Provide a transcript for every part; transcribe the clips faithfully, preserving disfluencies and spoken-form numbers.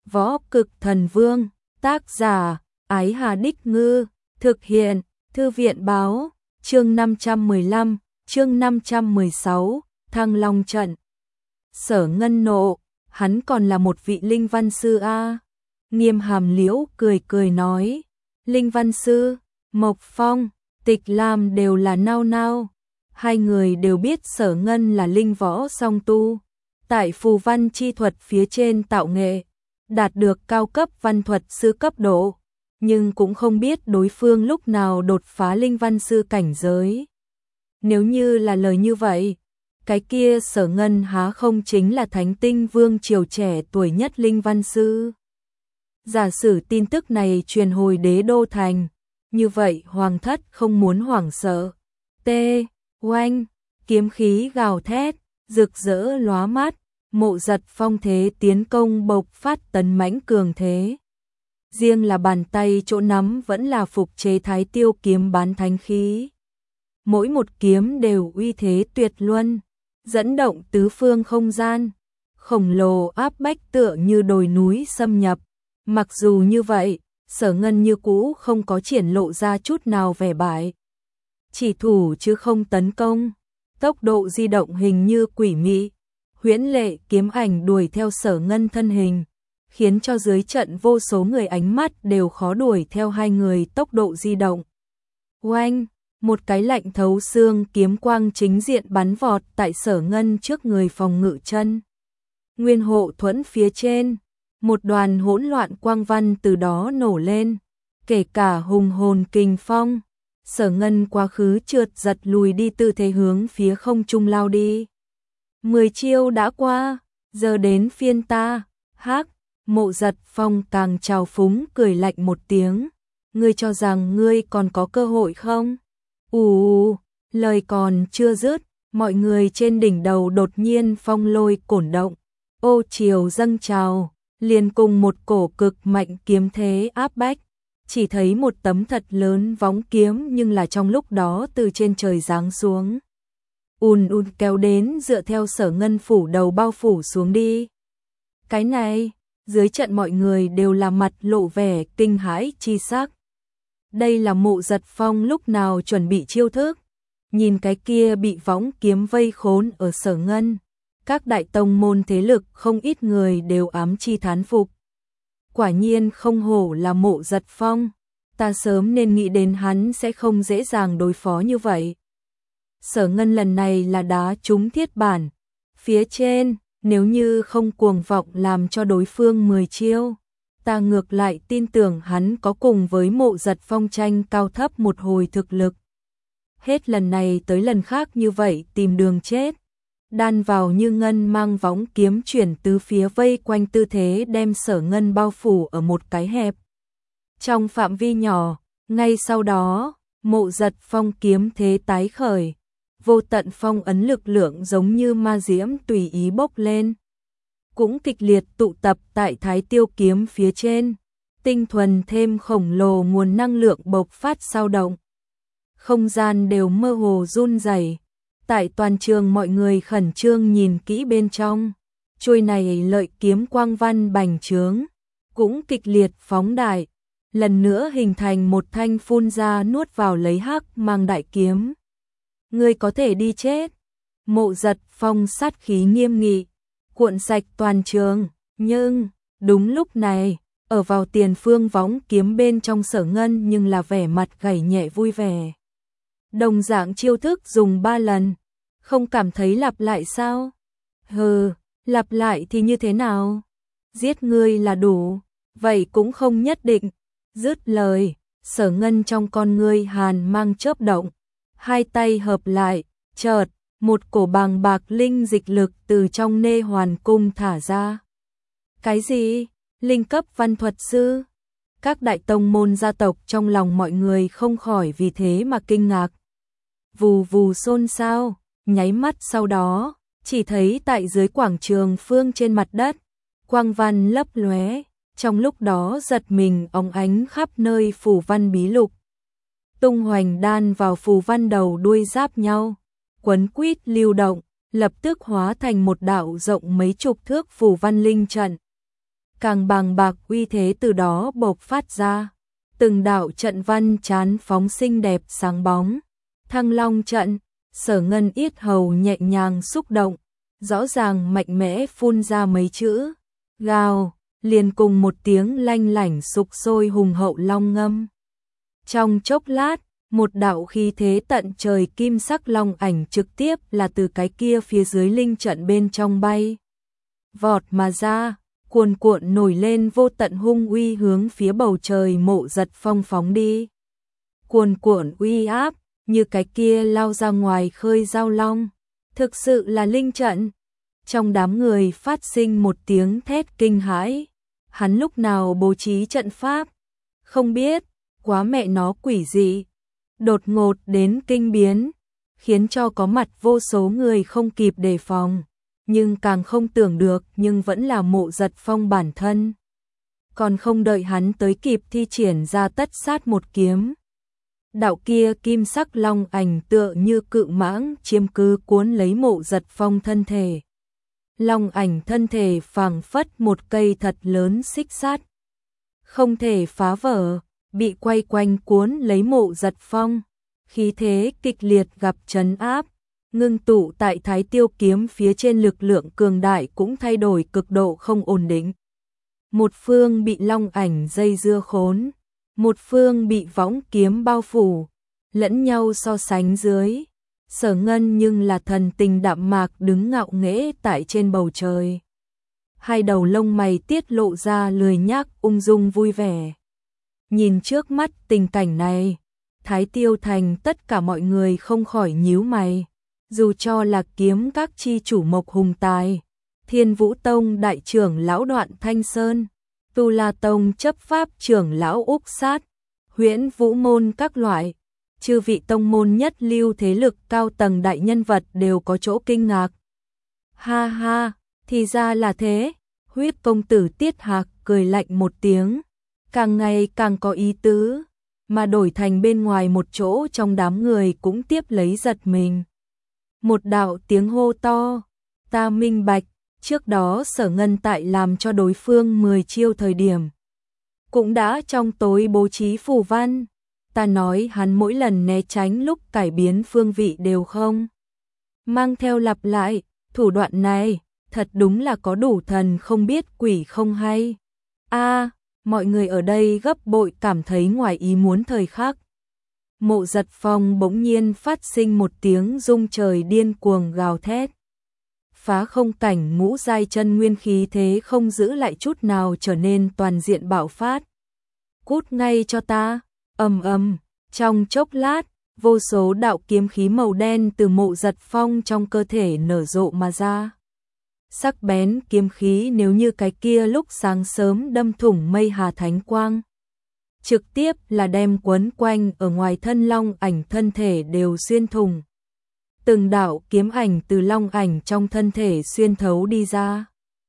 Võ Cực Thần Vương, tác giả, Ái Hà Đích Ngư, thực hiện, Thư viện báo, chương năm trăm mười lăm, chương năm trăm mười sáu, Thăng Long Trận. Sở Ngân nộ, hắn còn là một vị linh văn sư a. Nghiêm Hàm Liễu cười cười nói, linh văn sư, Mộc Phong, Tịch Lam đều là nao nao. Hai người đều biết Sở Ngân là linh võ song tu, tại phù văn chi thuật phía trên tạo nghệ, đạt được cao cấp văn thuật sư cấp độ, nhưng cũng không biết đối phương lúc nào đột phá linh văn sư cảnh giới. Nếu như là lời như vậy, cái kia Sở Ngân há không chính là Thánh Tinh Vương triều trẻ tuổi nhất linh văn sư. Giả sử tin tức này truyền hồi đế đô thành, như vậy hoàng thất không muốn hoảng sợ. T. Oanh, kiếm khí gào thét, rực rỡ lóa mắt, Mộ Giật phong thế tiến công bộc phát tấn mãnh cường thế. Riêng là bàn tay chỗ nắm vẫn là phục chế thái tiêu kiếm bán thánh khí. Mỗi một kiếm đều uy thế tuyệt luân, dẫn động tứ phương không gian, khổng lồ áp bách tựa như đồi núi xâm nhập. Mặc dù như vậy, Sở Ngân như cũ không có triển lộ ra chút nào vẻ bại. Chỉ thủ chứ không tấn công, tốc độ di động hình như quỷ mị, huyễn lệ kiếm ảnh đuổi theo Sở Ngân thân hình, khiến cho dưới trận vô số người ánh mắt đều khó đuổi theo hai người tốc độ di động. Oanh, một cái lạnh thấu xương kiếm quang chính diện bắn vọt tại Sở Ngân trước người phòng ngự chân. Nguyên hộ thuẫn phía trên, một đoàn hỗn loạn quang văn từ đó nổ lên, kể cả hùng hồn kình phong. Sở Ngân quá khứ trượt giật lùi đi tư thế hướng phía không trung lao đi. Mười chiêu đã qua, giờ đến phiên ta. Hắc, Mộ Giật phong càng trào phúng cười lạnh một tiếng. Ngươi cho rằng ngươi còn có cơ hội không? Ù, lời còn chưa dứt, mọi người trên đỉnh đầu đột nhiên phong lôi cổn động, ô chiều dâng trào, liền cùng một cổ cực mạnh kiếm thế áp bách. Chỉ thấy một tấm thật lớn vóng kiếm nhưng là trong lúc đó từ trên trời giáng xuống. Ùn ùn kéo đến dựa theo Sở Ngân phủ đầu bao phủ xuống đi. Cái này, dưới trận mọi người đều là mặt lộ vẻ kinh hãi chi sắc. Đây là Mộ Giật phong lúc nào chuẩn bị chiêu thức. Nhìn cái kia bị vóng kiếm vây khốn ở Sở Ngân. Các đại tông môn thế lực không ít người đều ám chi thán phục. Quả nhiên không hổ là Mộ Giật phong, ta sớm nên nghĩ đến hắn sẽ không dễ dàng đối phó như vậy. Sở Ngân lần này là đá trúng thiết bản, phía trên, nếu như không cuồng vọng làm cho đối phương mười chiêu, ta ngược lại tin tưởng hắn có cùng với Mộ Giật phong tranh cao thấp một hồi thực lực. Hết lần này tới lần khác như vậy tìm đường chết. Đan vào như ngân mang vóng kiếm chuyển tứ phía vây quanh tư thế đem Sở Ngân bao phủ ở một cái hẹp. Trong phạm vi nhỏ, ngay sau đó, Mộ Giật phong kiếm thế tái khởi, vô tận phong ấn lực lượng giống như ma diễm tùy ý bốc lên. Cũng kịch liệt tụ tập tại thái tiêu kiếm phía trên, tinh thuần thêm khổng lồ nguồn năng lượng bộc phát sao động. Không gian đều mơ hồ run rẩy. Tại toàn trường mọi người khẩn trương nhìn kỹ bên trong, chuôi này lợi kiếm quang văn bành trướng, cũng kịch liệt phóng đại, lần nữa hình thành một thanh phun ra nuốt vào lấy hắc mang đại kiếm. Ngươi có thể đi chết. Mộ Giật phong sát khí nghiêm nghị, cuộn sạch toàn trường, nhưng đúng lúc này, ở vào tiền phương vóng kiếm bên trong Sở Ngân nhưng là vẻ mặt gảy nhẹ vui vẻ. Đồng dạng chiêu thức dùng ba lần, không cảm thấy lặp lại sao? Hừ, lặp lại thì như thế nào? Giết ngươi là đủ, vậy cũng không nhất định. Dứt lời, Sở Ngân trong con ngươi hàn mang chớp động, hai tay hợp lại, chợt, một cổ bàng bạc linh dịch lực từ trong nê hoàn cung thả ra. Cái gì? Linh cấp văn thuật sư? Các đại tông môn gia tộc trong lòng mọi người không khỏi vì thế mà kinh ngạc. Vù vù xôn xao, nháy mắt sau đó, chỉ thấy tại dưới quảng trường phương trên mặt đất, quang văn lấp lóe, trong lúc đó giật mình óng ánh khắp nơi phù văn bí lục. Tung hoành đan vào phù văn đầu đuôi giáp nhau, quấn quýt lưu động, lập tức hóa thành một đạo rộng mấy chục thước phù văn linh trận. càng bàng bạc uy thế từ đó bộc phát ra. Từng đạo trận văn chán phóng xinh đẹp sáng bóng. Thăng Long trận, Sở Ngân yết hầu nhẹ nhàng xúc động, rõ ràng mạnh mẽ phun ra mấy chữ. Gào, liền cùng một tiếng lanh lảnh sục sôi hùng hậu long ngâm. Trong chốc lát, một đạo khí thế tận trời kim sắc long ảnh trực tiếp là từ cái kia phía dưới linh trận bên trong bay. Vọt mà ra, cuồn cuộn nổi lên vô tận hung uy hướng phía bầu trời Mộ Giật Phong phóng đi. Cuồn cuộn uy áp, như cái kia lao ra ngoài khơi giao long. Thực sự là linh trận. Trong đám người phát sinh một tiếng thét kinh hãi. Hắn lúc nào bố trí trận pháp? Không biết, quá mẹ nó quỷ dị. Đột ngột đến kinh biến, khiến cho có mặt vô số người không kịp đề phòng. Nhưng càng không tưởng được nhưng vẫn là Mộ Giật Phong bản thân. Còn không đợi hắn tới kịp thi triển ra tất sát một kiếm. Đạo kia kim sắc long ảnh tựa như cự mãng chiếm cứ cuốn lấy Mộ Giật Phong thân thể. Long ảnh thân thể phảng phất một cây thật lớn xích sắt, không thể phá vỡ, bị quay quanh cuốn lấy Mộ Giật Phong. Khí thế kịch liệt gặp trấn áp, ngưng tụ tại Thái Tiêu kiếm phía trên lực lượng cường đại cũng thay đổi cực độ không ổn định. Một phương bị long ảnh dây dưa khốn, một phương bị võng kiếm bao phủ, lẫn nhau so sánh dưới. Sở Ngân nhưng là thần tình đạm mạc đứng ngạo nghễ tại trên bầu trời. Hai đầu lông mày tiết lộ ra lười nhác ung dung vui vẻ. Nhìn trước mắt tình cảnh này, Thái Tiêu thành tất cả mọi người không khỏi nhíu mày. Dù cho là kiếm các chi chủ Mộc Hùng Tài, Thiên Vũ Tông đại trưởng lão Đoạn Thanh Sơn, Tu La Tông chấp pháp trưởng lão Úc Sát, Huyễn Vũ môn các loại, chư vị tông môn nhất lưu thế lực cao tầng đại nhân vật đều có chỗ kinh ngạc. Ha ha, thì ra là thế. Huyết công tử Tiết Hạc cười lạnh một tiếng, càng ngày càng có ý tứ, mà đổi thành bên ngoài một chỗ trong đám người cũng tiếp lấy giật mình. Một đạo tiếng hô to, ta minh bạch, trước đó Sở Ngân tại làm cho đối phương mười chiêu thời điểm, cũng đã trong tối bố trí phù văn. Ta nói hắn mỗi lần né tránh lúc cải biến phương vị đều không mang theo lặp lại, thủ đoạn này thật đúng là có đủ thần không biết quỷ không hay. A, mọi người ở đây gấp bội cảm thấy ngoài ý muốn thời khắc. Mộ Giật Phong bỗng nhiên phát sinh một tiếng rung trời điên cuồng gào thét. Phá không cảnh ngũ giai chân nguyên khí thế không giữ lại chút nào trở nên toàn diện bạo phát. Cút ngay cho ta, ầm ầm, trong chốc lát, vô số đạo kiếm khí màu đen từ Mộ Giật Phong trong cơ thể nở rộ mà ra. Sắc bén kiếm khí nếu như cái kia lúc sáng sớm đâm thủng mây hà thánh quang. Trực tiếp là đem quấn quanh ở ngoài thân long ảnh thân thể đều xuyên thủng. Từng đạo kiếm ảnh từ long ảnh trong thân thể xuyên thấu đi ra.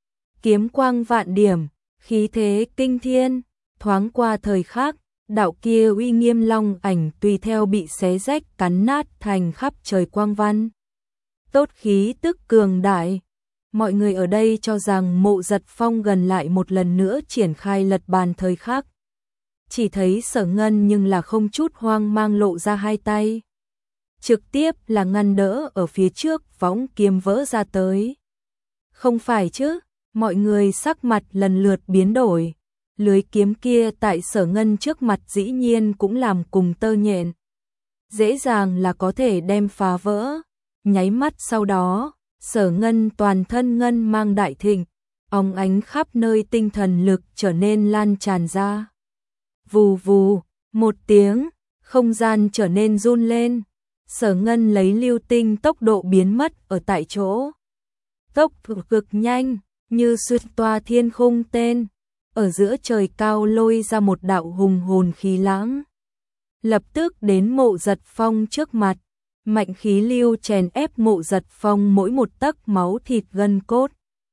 Kiếm quang vạn điểm, khí thế kinh thiên, thoáng qua thời khắc, đạo kia uy nghiêm long ảnh tùy theo bị xé rách cắn nát thành khắp trời quang văn. Tốt khí tức cường đại. Mọi người ở đây cho rằng Mộ Giật Phong gần lại một lần nữa triển khai lật bàn thời khắc. Chỉ thấy Sở Ngân nhưng là không chút hoang mang lộ ra hai tay. Trực tiếp là ngăn đỡ ở phía trước võng kiếm vỡ ra tới. Không phải chứ, mọi người sắc mặt lần lượt biến đổi. Lưới kiếm kia tại Sở Ngân trước mặt dĩ nhiên cũng làm cùng tơ nhện. Dễ dàng là có thể đem phá vỡ. Nháy mắt sau đó, Sở Ngân toàn thân ngân mang đại thịnh, óng ánh khắp nơi tinh thần lực trở nên lan tràn ra. Vù vù, một tiếng, không gian trở nên run lên. Sở Ngân lấy lưu tinh tốc độ biến mất ở tại chỗ. Tốc độ cực nhanh, như xuyên toa thiên khung tên, ở giữa trời cao lôi ra một đạo hùng hồn khí lãng. Lập tức đến Mộ Giật Phong trước mặt, mạnh khí lưu chèn ép Mộ Giật Phong mỗi một tấc máu thịt gân cốt.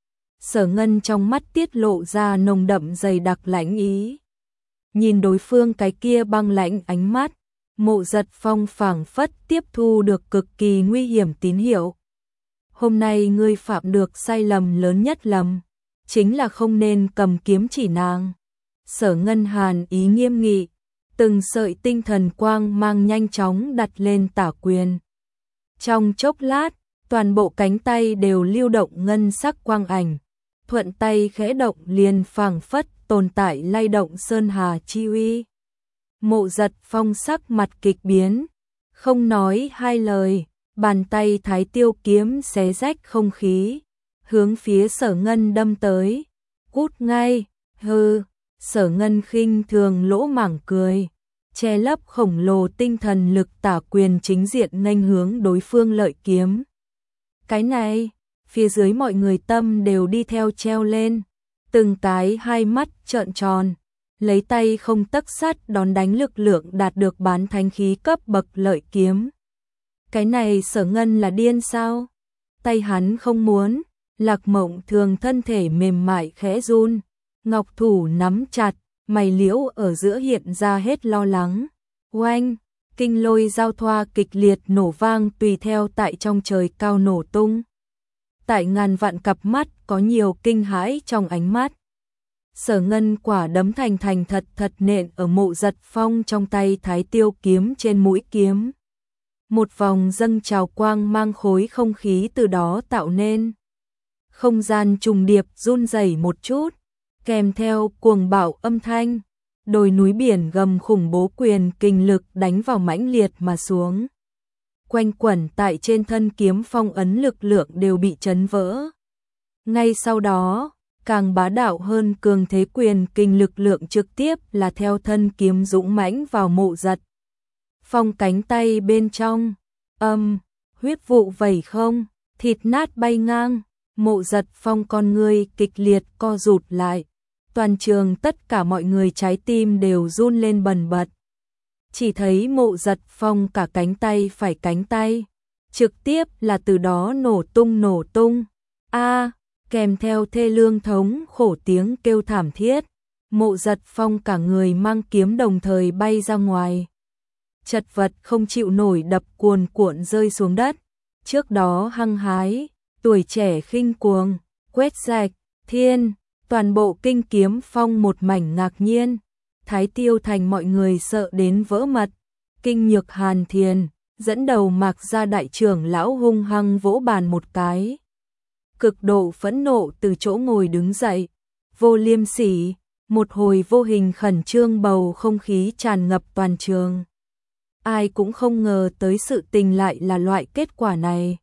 Sở Ngân trong mắt tiết lộ ra nồng đậm dày đặc lãnh ý. Nhìn đối phương cái kia băng lãnh ánh mắt, Mộ Giật Phong phảng phất tiếp thu được cực kỳ nguy hiểm tín hiệu. Hôm nay ngươi phạm được sai lầm lớn nhất lầm, chính là không nên cầm kiếm chỉ nàng. Sở Ngân hàn ý nghiêm nghị, từng sợi tinh thần quang mang nhanh chóng đặt lên tả quyền. Trong chốc lát, toàn bộ cánh tay đều lưu động ngân sắc quang ảnh, thuận tay khẽ động liền phảng phất tồn tại lay động sơn hà chi uy. Mộ Giật Phong sắc mặt kịch biến, không nói hai lời, bàn tay Thái Tiêu kiếm xé rách không khí, hướng phía Sở Ngân đâm tới. Cút ngay, hừ. Sở Ngân khinh thường lỗ mảng cười, che lấp khổng lồ tinh thần lực tả quyền chính diện nghênh hướng đối phương lợi kiếm. Cái này, phía dưới mọi người tâm đều đi theo treo lên, từng cái hai mắt trợn tròn, lấy tay không tấc sắt đón đánh lực lượng đạt được bán thánh khí cấp bậc lợi kiếm. Cái này Sở Ngân là điên sao? Tay hắn không muốn, Lạc Mộng Thường thân thể mềm mại khẽ run, ngọc thủ nắm chặt, mày liễu ở giữa hiện ra hết lo lắng. Oanh, kinh lôi giao thoa kịch liệt nổ vang tùy theo tại trong trời cao nổ tung. Tại ngàn vạn cặp mắt có nhiều kinh hãi trong ánh mắt. Sở Ngân quả đấm thành thành thật thật nện ở Mộ Giật Phong trong tay Thái Tiêu kiếm trên mũi kiếm. Một vòng dâng trào quang mang khối không khí từ đó tạo nên. Không gian trùng điệp run rẩy một chút, kèm theo cuồng bạo âm thanh, đồi núi biển gầm khủng bố quyền kình lực đánh vào mãnh liệt mà xuống. Quanh quẩn tại trên thân kiếm phong ấn lực lượng đều bị chấn vỡ. Ngay sau đó, càng bá đạo hơn cường thế quyền kình lực lượng trực tiếp là theo thân kiếm dũng mãnh vào Mộ Giật Phong cánh tay bên trong. Âm, huyết vụ vẩy không, thịt nát bay ngang. Mộ Giật Phong con người kịch liệt co rụt lại, toàn trường tất cả mọi người trái tim đều run lên bần bật. Chỉ thấy Mộ Giật Phong cả cánh tay phải cánh tay, trực tiếp là từ đó nổ tung nổ tung. A, kèm theo thê lương thống khổ tiếng kêu thảm thiết, Mộ Giật Phong cả người mang kiếm đồng thời bay ra ngoài. Chật vật không chịu nổi đập cuồn cuộn rơi xuống đất, trước đó hăng hái, tuổi trẻ khinh cuồng, quét sạch, thiên, toàn bộ kinh kiếm phong một mảnh ngạc nhiên. Thái Tiêu Thành mọi người sợ đến vỡ mật, Kinh Nhược Hàn Thiền, dẫn đầu Mạc gia đại trưởng lão hung hăng vỗ bàn một cái. Cực độ phẫn nộ từ chỗ ngồi đứng dậy, vô liêm sỉ, một hồi vô hình khẩn trương bầu không khí tràn ngập toàn trường. Ai cũng không ngờ tới sự tình lại là loại kết quả này.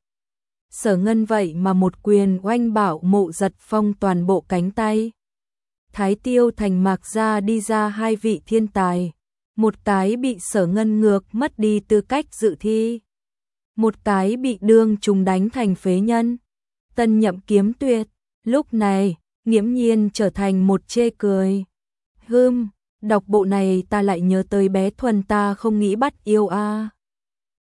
Sở Ngân vậy mà một quyền oanh bảo Mộ Giật Phong toàn bộ cánh tay. Thái Tiêu Thành Mạc gia đi ra hai vị thiên tài, một cái bị Sở Ngân ngược mất đi tư cách dự thi, một cái bị đương trùng đánh thành phế nhân. Tân Nhậm Kiếm Tuyệt, lúc này, nghiễm nhiên trở thành một chê cười. Hưm, đọc bộ này ta lại nhớ tới bé Thuần ta không nghĩ bắt yêu a. À.